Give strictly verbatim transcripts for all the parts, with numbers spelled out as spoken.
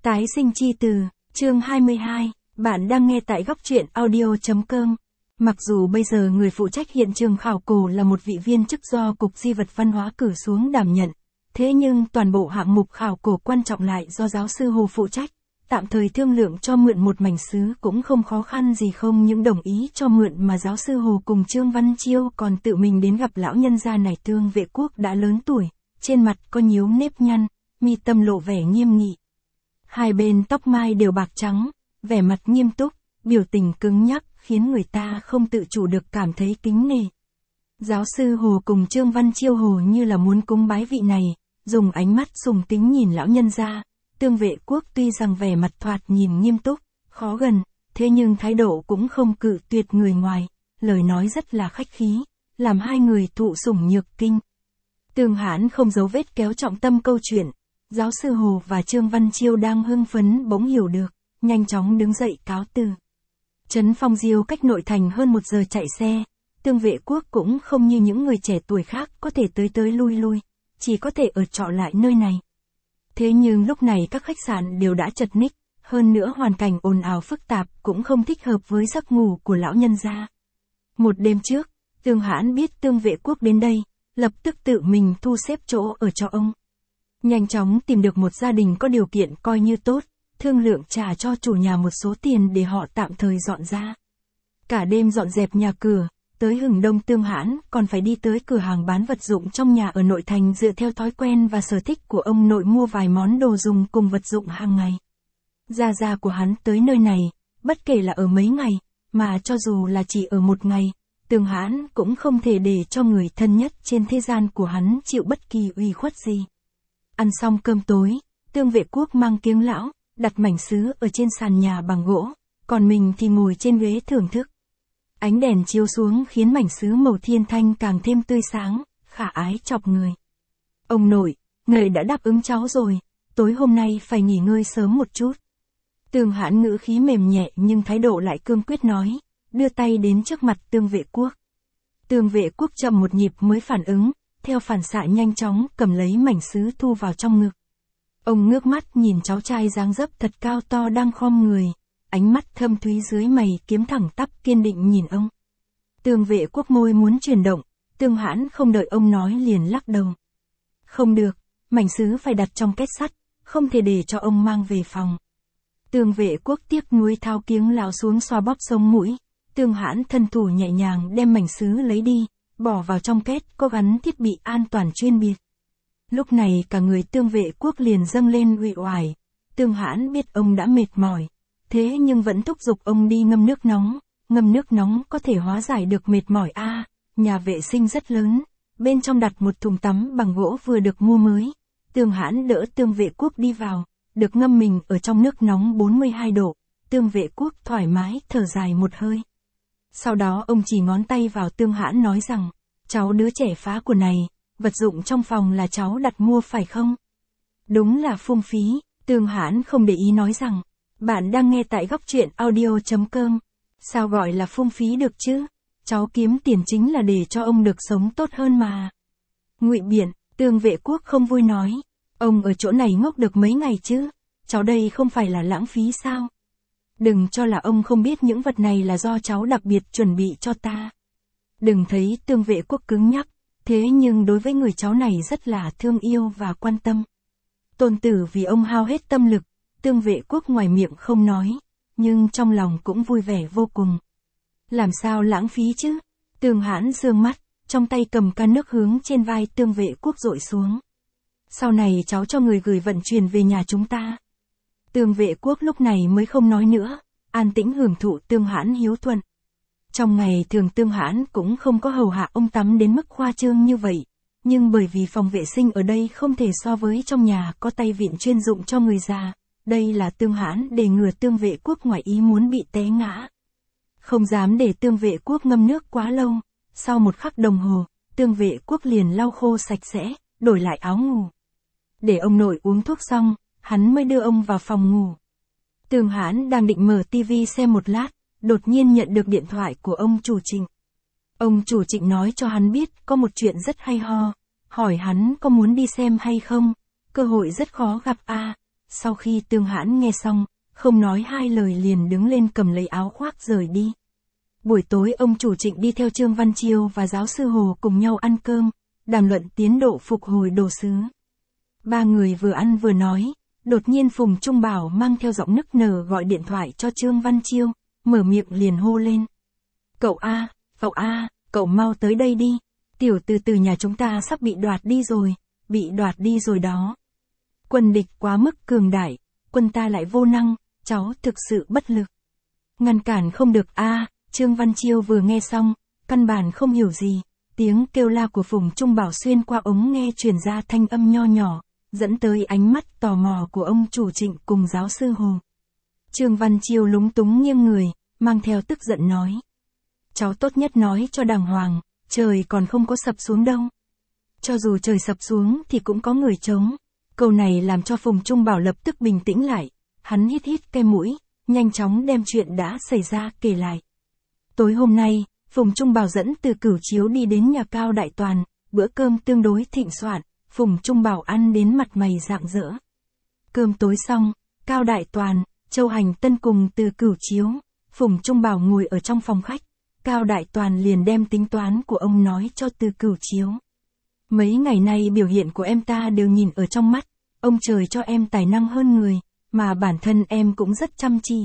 Tái sinh chi từ, chương hai mươi hai, bạn đang nghe tại góc truyện audio.com. Mặc dù bây giờ người phụ trách hiện trường khảo cổ là một vị viên chức do Cục Di vật Văn hóa cử xuống đảm nhận, thế nhưng toàn bộ hạng mục khảo cổ quan trọng lại do giáo sư Hồ phụ trách, tạm thời thương lượng cho mượn một mảnh sứ cũng không khó khăn gì, không những đồng ý cho mượn mà giáo sư Hồ cùng Trương Văn Chiêu còn tự mình đến gặp lão nhân gia này. Tương Vệ Quốc đã lớn tuổi, trên mặt có nhiều nếp nhăn, mi tâm lộ vẻ nghiêm nghị. Hai bên tóc mai đều bạc trắng, vẻ mặt nghiêm túc, biểu tình cứng nhắc, khiến người ta không tự chủ được cảm thấy kính nể. Giáo sư Hồ cùng Trương Văn Chiêu Hồ như là muốn cúng bái vị này, dùng ánh mắt sùng kính nhìn lão nhân gia. Tương Vệ Quốc tuy rằng vẻ mặt thoạt nhìn nghiêm túc, khó gần, thế nhưng thái độ cũng không cự tuyệt người ngoài, lời nói rất là khách khí, làm hai người thụ sủng nhược kinh. Tương Hãn không giấu vết kéo trọng tâm câu chuyện. Giáo sư Hồ và Trương Văn Chiêu đang hưng phấn bỗng hiểu được, nhanh chóng đứng dậy cáo từ. Trấn Phong Diêu cách nội thành hơn một giờ chạy xe, Tương Vệ Quốc cũng không như những người trẻ tuổi khác có thể tới tới lui lui, chỉ có thể ở trọ lại nơi này. Thế nhưng lúc này các khách sạn đều đã chật ních, hơn nữa hoàn cảnh ồn ào phức tạp cũng không thích hợp với giấc ngủ của lão nhân gia. Một đêm trước, Tương Hãn biết Tương Vệ Quốc đến đây, lập tức tự mình thu xếp chỗ ở cho ông. Nhanh chóng tìm được một gia đình có điều kiện coi như tốt, thương lượng trả cho chủ nhà một số tiền để họ tạm thời dọn ra. Cả đêm dọn dẹp nhà cửa, tới hừng đông Tương Hãn còn phải đi tới cửa hàng bán vật dụng trong nhà ở nội thành dựa theo thói quen và sở thích của ông nội mua vài món đồ dùng cùng vật dụng hàng ngày. Gia gia của hắn tới nơi này, bất kể là ở mấy ngày, mà cho dù là chỉ ở một ngày, Tương Hãn cũng không thể để cho người thân nhất trên thế gian của hắn chịu bất kỳ uy khuất gì. Ăn xong cơm tối, Tương Vệ Quốc mang kiếng lão, đặt mảnh sứ ở trên sàn nhà bằng gỗ, còn mình thì ngồi trên ghế thưởng thức. Ánh đèn chiếu xuống khiến mảnh sứ màu thiên thanh càng thêm tươi sáng, khả ái chọc người. Ông nội, người đã đáp ứng cháu rồi, tối hôm nay phải nghỉ ngơi sớm một chút. Tương Hãn ngữ khí mềm nhẹ nhưng thái độ lại cương quyết nói, đưa tay đến trước mặt Tương Vệ Quốc. Tương Vệ Quốc chậm một nhịp mới phản ứng, theo phản xạ nhanh chóng cầm lấy mảnh sứ thu vào trong ngực. Ông ngước mắt nhìn cháu trai dáng dấp thật cao to đang khom người, ánh mắt thâm thúy dưới mày kiếm thẳng tắp kiên định nhìn ông. Tương Vệ Quốc môi muốn chuyển động, Tương Hãn không đợi ông nói liền lắc đầu. Không được, mảnh sứ phải đặt trong két sắt, không thể để cho ông mang về phòng. Tương Vệ Quốc tiếc nuối tháo kiếng lão xuống xoa bóp sống mũi, Tương Hãn thân thủ nhẹ nhàng đem mảnh sứ lấy đi, bỏ vào trong két có gắn thiết bị an toàn chuyên biệt. Lúc này cả người Tương Vệ Quốc liền dâng lên uể oải. Tương Hãn biết ông đã mệt mỏi, thế nhưng vẫn thúc giục ông đi ngâm nước nóng, ngâm nước nóng có thể hóa giải được mệt mỏi a. À, nhà vệ sinh rất lớn, bên trong đặt một thùng tắm bằng gỗ vừa được mua mới. Tương Hãn đỡ Tương Vệ Quốc đi vào, được ngâm mình ở trong nước nóng bốn mươi hai độ, Tương Vệ Quốc thoải mái thở dài một hơi. Sau đó ông chỉ ngón tay vào Tương Hãn nói rằng, cháu đứa trẻ phá của này, vật dụng trong phòng là cháu đặt mua phải không? Đúng là phung phí. Tương Hãn không để ý nói rằng, bạn đang nghe tại góc truyện audio.com. Sao gọi là phung phí được chứ? Cháu kiếm tiền chính là để cho ông được sống tốt hơn mà. Ngụy biện, Tương Vệ Quốc không vui nói, ông ở chỗ này ngốc được mấy ngày chứ? Cháu đây không phải là lãng phí sao? Đừng cho là ông không biết những vật này là do cháu đặc biệt chuẩn bị cho ta. Đừng thấy Tương Vệ Quốc cứng nhắc, thế nhưng đối với người cháu này rất là thương yêu và quan tâm. Tôn tử vì ông hao hết tâm lực, Tương Vệ Quốc ngoài miệng không nói, nhưng trong lòng cũng vui vẻ vô cùng. Làm sao lãng phí chứ? Tương Hãn giương mắt, trong tay cầm can nước hướng trên vai Tương Vệ Quốc dội xuống. Sau này cháu cho người gửi vận chuyển về nhà chúng ta. Tương Vệ Quốc lúc này mới không nói nữa, an tĩnh hưởng thụ Tương Hãn hiếu thuận. Trong ngày thường Tương Hãn cũng không có hầu hạ ông tắm đến mức khoa trương như vậy, nhưng bởi vì phòng vệ sinh ở đây không thể so với trong nhà có tay vịn chuyên dụng cho người già, đây là Tương Hãn để ngừa Tương Vệ Quốc ngoài ý muốn bị té ngã. Không dám để Tương Vệ Quốc ngâm nước quá lâu, sau một khắc đồng hồ, Tương Vệ Quốc liền lau khô sạch sẽ, đổi lại áo ngủ. Để ông nội uống thuốc xong, hắn mới đưa ông vào phòng ngủ. Tương Hãn đang định mở tivi xem một lát, đột nhiên nhận được điện thoại của ông chủ Trịnh. Ông chủ Trịnh nói cho hắn biết có một chuyện rất hay ho, hỏi hắn có muốn đi xem hay không, cơ hội rất khó gặp a. À. Sau khi Tương Hãn nghe xong, không nói hai lời liền đứng lên cầm lấy áo khoác rời đi. Buổi tối ông chủ Trịnh đi theo Trương Văn Chiêu và giáo sư Hồ cùng nhau ăn cơm, đàm luận tiến độ phục hồi đồ sứ. Ba người vừa ăn vừa nói, đột nhiên Phùng Trung Bảo mang theo giọng nức nở gọi điện thoại cho Trương Văn Chiêu, mở miệng liền hô lên. Cậu A, cậu A, cậu mau tới đây đi, tiểu từ từ nhà chúng ta sắp bị đoạt đi rồi, bị đoạt đi rồi đó. Quân địch quá mức cường đại, quân ta lại vô năng, cháu thực sự bất lực. Ngăn cản không được A, Trương Văn Chiêu vừa nghe xong, căn bản không hiểu gì, tiếng kêu la của Phùng Trung Bảo xuyên qua ống nghe truyền ra thanh âm nho nhỏ, dẫn tới ánh mắt tò mò của ông chủ Trịnh cùng giáo sư Hồ. Trương Văn Chiêu lúng túng nghiêng người, mang theo tức giận nói. Cháu tốt nhất nói cho đàng hoàng, trời còn không có sập xuống đâu. Cho dù trời sập xuống thì cũng có người chống. Câu này làm cho Phùng Trung Bảo lập tức bình tĩnh lại, hắn hít hít cái mũi, nhanh chóng đem chuyện đã xảy ra kể lại. Tối hôm nay, Phùng Trung Bảo dẫn Từ Cửu Chiếu đi đến nhà Cao Đại Toàn, bữa cơm tương đối thịnh soạn, Phùng Trung Bảo ăn đến mặt mày rạng rỡ. Cơm tối xong, Cao Đại Toàn, Châu Hành Tân cùng Từ Cửu Chiếu, Phùng Trung Bảo ngồi ở trong phòng khách, Cao Đại Toàn liền đem tính toán của ông nói cho Từ Cửu Chiếu. Mấy ngày nay biểu hiện của em ta đều nhìn ở trong mắt, ông trời cho em tài năng hơn người, mà bản thân em cũng rất chăm chỉ.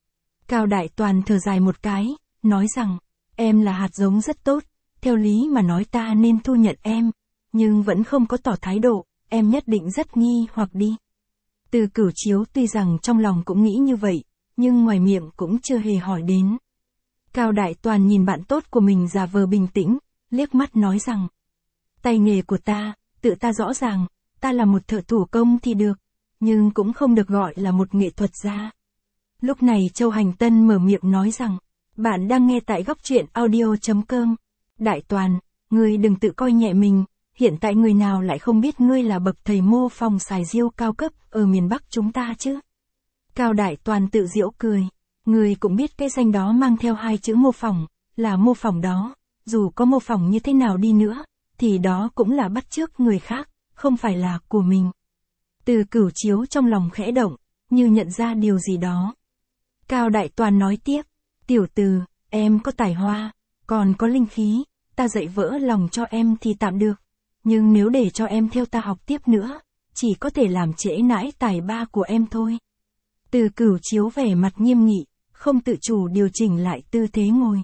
Cao Đại Toàn thở dài một cái, nói rằng, em là hạt giống rất tốt, theo lý mà nói ta nên thu nhận em, nhưng vẫn không có tỏ thái độ, em nhất định rất nghi hoặc đi. Từ Cửu Chiếu tuy rằng trong lòng cũng nghĩ như vậy, nhưng ngoài miệng cũng chưa hề hỏi đến. Cao Đại Toàn nhìn bạn tốt của mình giả vờ bình tĩnh, liếc mắt nói rằng, tay nghề của ta, tự ta rõ ràng, ta là một thợ thủ công thì được, nhưng cũng không được gọi là một nghệ thuật gia. Lúc này Châu Hành Tân mở miệng nói rằng, bạn đang nghe tại góc truyện audio chấm com. Đại Toàn, ngươi đừng tự coi nhẹ mình, hiện tại người nào lại không biết ngươi là bậc thầy mô phỏng xài diêu cao cấp ở miền Bắc chúng ta chứ? Cao Đại Toàn tự giễu cười, ngươi cũng biết cái danh đó mang theo hai chữ mô phỏng, là mô phỏng đó, dù có mô phỏng như thế nào đi nữa, thì đó cũng là bắt chước người khác, không phải là của mình. Từ Cửu Chiếu trong lòng khẽ động, như nhận ra điều gì đó. Cao Đại Toàn nói tiếp, tiểu Từ, em có tài hoa, còn có linh khí, ta dạy vỡ lòng cho em thì tạm được, nhưng nếu để cho em theo ta học tiếp nữa, chỉ có thể làm trễ nãi tài ba của em thôi. Từ Cửu Chiếu vẻ mặt nghiêm nghị, không tự chủ điều chỉnh lại tư thế ngồi.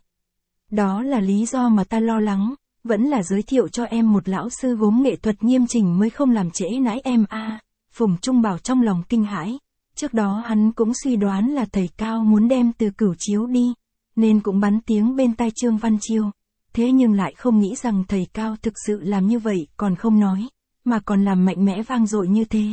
Đó là lý do mà ta lo lắng, vẫn là giới thiệu cho em một lão sư gốm nghệ thuật nghiêm chỉnh mới không làm trễ nãi em a. À, Phùng Trung Bảo trong lòng kinh hãi, trước đó hắn cũng suy đoán là thầy Cao muốn đem Từ Cửu Chiếu đi, nên cũng bắn tiếng bên tai Trương Văn Chiêu, thế nhưng lại không nghĩ rằng thầy Cao thực sự làm như vậy còn không nói, mà còn làm mạnh mẽ vang dội như thế.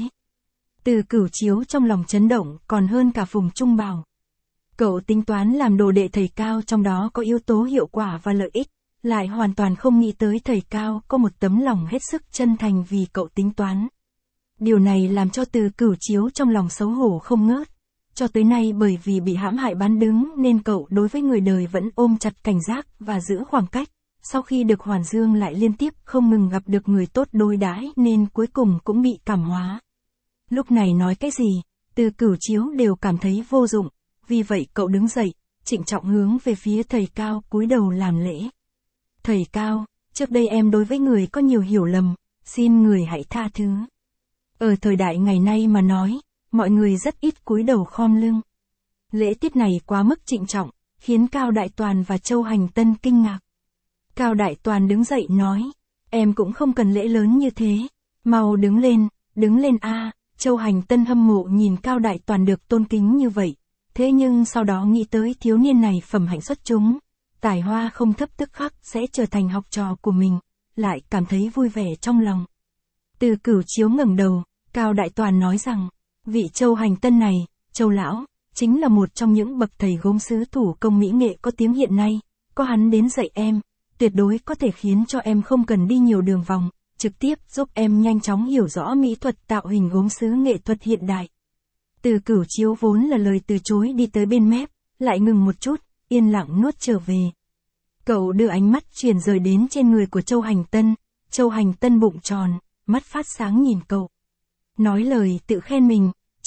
Từ Cửu Chiếu trong lòng chấn động còn hơn cả Phùng Trung Bảo. Cậu tính toán làm đồ đệ thầy Cao trong đó có yếu tố hiệu quả và lợi ích, lại hoàn toàn không nghĩ tới thầy Cao có một tấm lòng hết sức chân thành vì cậu tính toán. Điều này làm cho Từ Cửu Chiếu trong lòng xấu hổ không ngớt. Cho tới nay bởi vì bị hãm hại bán đứng nên cậu đối với người đời vẫn ôm chặt cảnh giác và giữ khoảng cách. Sau khi được Hoàn Dương lại liên tiếp không ngừng gặp được người tốt đối đãi nên cuối cùng cũng bị cảm hóa. Lúc này nói cái gì, Từ Cửu Chiếu đều cảm thấy vô dụng, vì vậy cậu đứng dậy, trịnh trọng hướng về phía thầy Cao cúi đầu làm lễ. Thầy Cao, trước đây em đối với người có nhiều hiểu lầm, xin người hãy tha thứ. Ở thời đại ngày nay mà nói, mọi người rất ít cúi đầu khom lưng. Lễ tiết này quá mức trịnh trọng, khiến Cao Đại Toàn và Châu Hành Tân kinh ngạc. Cao Đại Toàn đứng dậy nói, em cũng không cần lễ lớn như thế, mau đứng lên, đứng lên a. À. Châu Hành Tân hâm mộ nhìn Cao Đại Toàn được tôn kính như vậy, thế nhưng sau đó nghĩ tới thiếu niên này phẩm hạnh xuất chúng, tài hoa không thấp tức khắc sẽ trở thành học trò của mình, lại cảm thấy vui vẻ trong lòng. Từ Cửu Chiếu ngẩng đầu, Cao Đại Toàn nói rằng, vị Châu Hành Tân này, Châu Lão, chính là một trong những bậc thầy gốm sứ thủ công mỹ nghệ có tiếng hiện nay, có hắn đến dạy em, tuyệt đối có thể khiến cho em không cần đi nhiều đường vòng, trực tiếp giúp em nhanh chóng hiểu rõ mỹ thuật tạo hình gốm sứ nghệ thuật hiện đại. Từ Cửu Chiếu vốn là lời từ chối đi tới bên mép, lại ngừng một chút, yên lặng nuốt trở về. Cậu đưa ánh mắt chuyển rời đến trên người của Châu Hành Tân, Châu Hành Tân bụng tròn, mắt phát sáng nhìn cậu. Nói lời tự khen mình,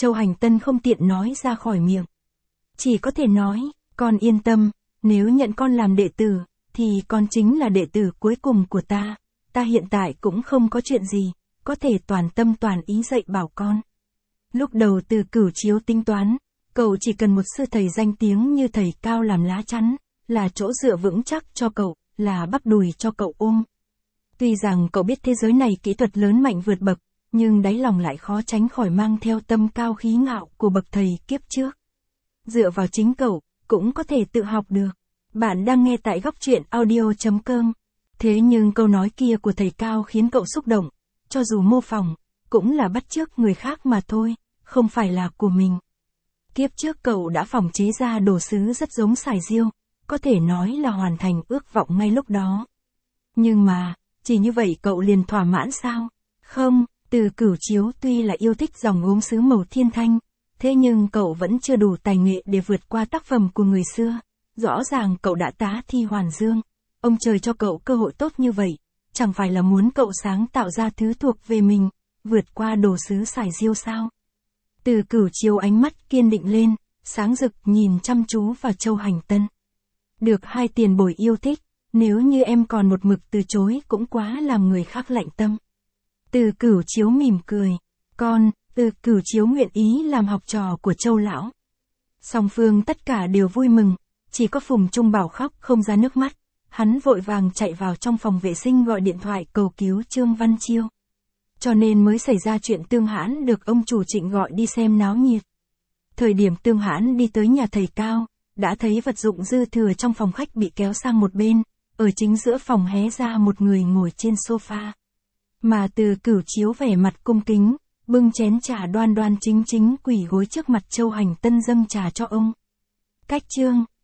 Châu Hành Tân không tiện nói ra khỏi miệng. Chỉ có thể nói, con yên tâm, nếu nhận con làm đệ tử, thì con chính là đệ tử cuối cùng của ta. Ta hiện tại cũng không có chuyện gì, có thể toàn tâm toàn ý dạy bảo con. Lúc đầu Từ Cửu Chiếu tính toán, cậu chỉ cần một sư thầy danh tiếng như thầy Cao làm lá chắn, là chỗ dựa vững chắc cho cậu, là bắp đùi cho cậu ôm. Tuy rằng cậu biết thế giới này kỹ thuật lớn mạnh vượt bậc, nhưng đáy lòng lại khó tránh khỏi mang theo tâm cao khí ngạo của bậc thầy kiếp trước. Dựa vào chính cậu, cũng có thể tự học được. Bạn đang nghe tại góc truyện audio chấm com. Thế nhưng câu nói kia của thầy Cao khiến cậu xúc động, cho dù mô phỏng, cũng là bắt chước người khác mà thôi, không phải là của mình. Kiếp trước cậu đã phỏng chế ra đồ sứ rất giống sải diêu, có thể nói là hoàn thành ước vọng ngay lúc đó. Nhưng mà, chỉ như vậy cậu liền thỏa mãn sao? Không, Từ Cửu Chiếu tuy là yêu thích dòng gốm sứ màu thiên thanh, thế nhưng cậu vẫn chưa đủ tài nghệ để vượt qua tác phẩm của người xưa. Rõ ràng cậu đã tá thi hoàn dương. Ông trời cho cậu cơ hội tốt như vậy, chẳng phải là muốn cậu sáng tạo ra thứ thuộc về mình, vượt qua đồ sứ sải diêu sao? Từ Cửu Chiếu ánh mắt kiên định lên, sáng rực nhìn chăm chú vào Châu Hành Tân. Được hai tiền bối yêu thích, nếu như em còn một mực từ chối cũng quá làm người khác lạnh tâm. Từ Cửu Chiếu mỉm cười, con, Từ Cửu Chiếu nguyện ý làm học trò của Châu lão. Song phương tất cả đều vui mừng, chỉ có Phùng Trung Bảo khóc không ra nước mắt, hắn vội vàng chạy vào trong phòng vệ sinh gọi điện thoại cầu cứu Trương Văn Chiêu. Cho nên mới xảy ra chuyện Tương Hãn được ông chủ Trịnh gọi đi xem náo nhiệt. Thời điểm Tương Hãn đi tới nhà thầy Cao, đã thấy vật dụng dư thừa trong phòng khách bị kéo sang một bên, ở chính giữa phòng hé ra một người ngồi trên sofa. Mà Từ Cửu Chiếu vẻ mặt cung kính, bưng chén trà đoan đoan chính chính quỳ gối trước mặt Châu Hành Tân dâng trà cho ông. Cách Trương,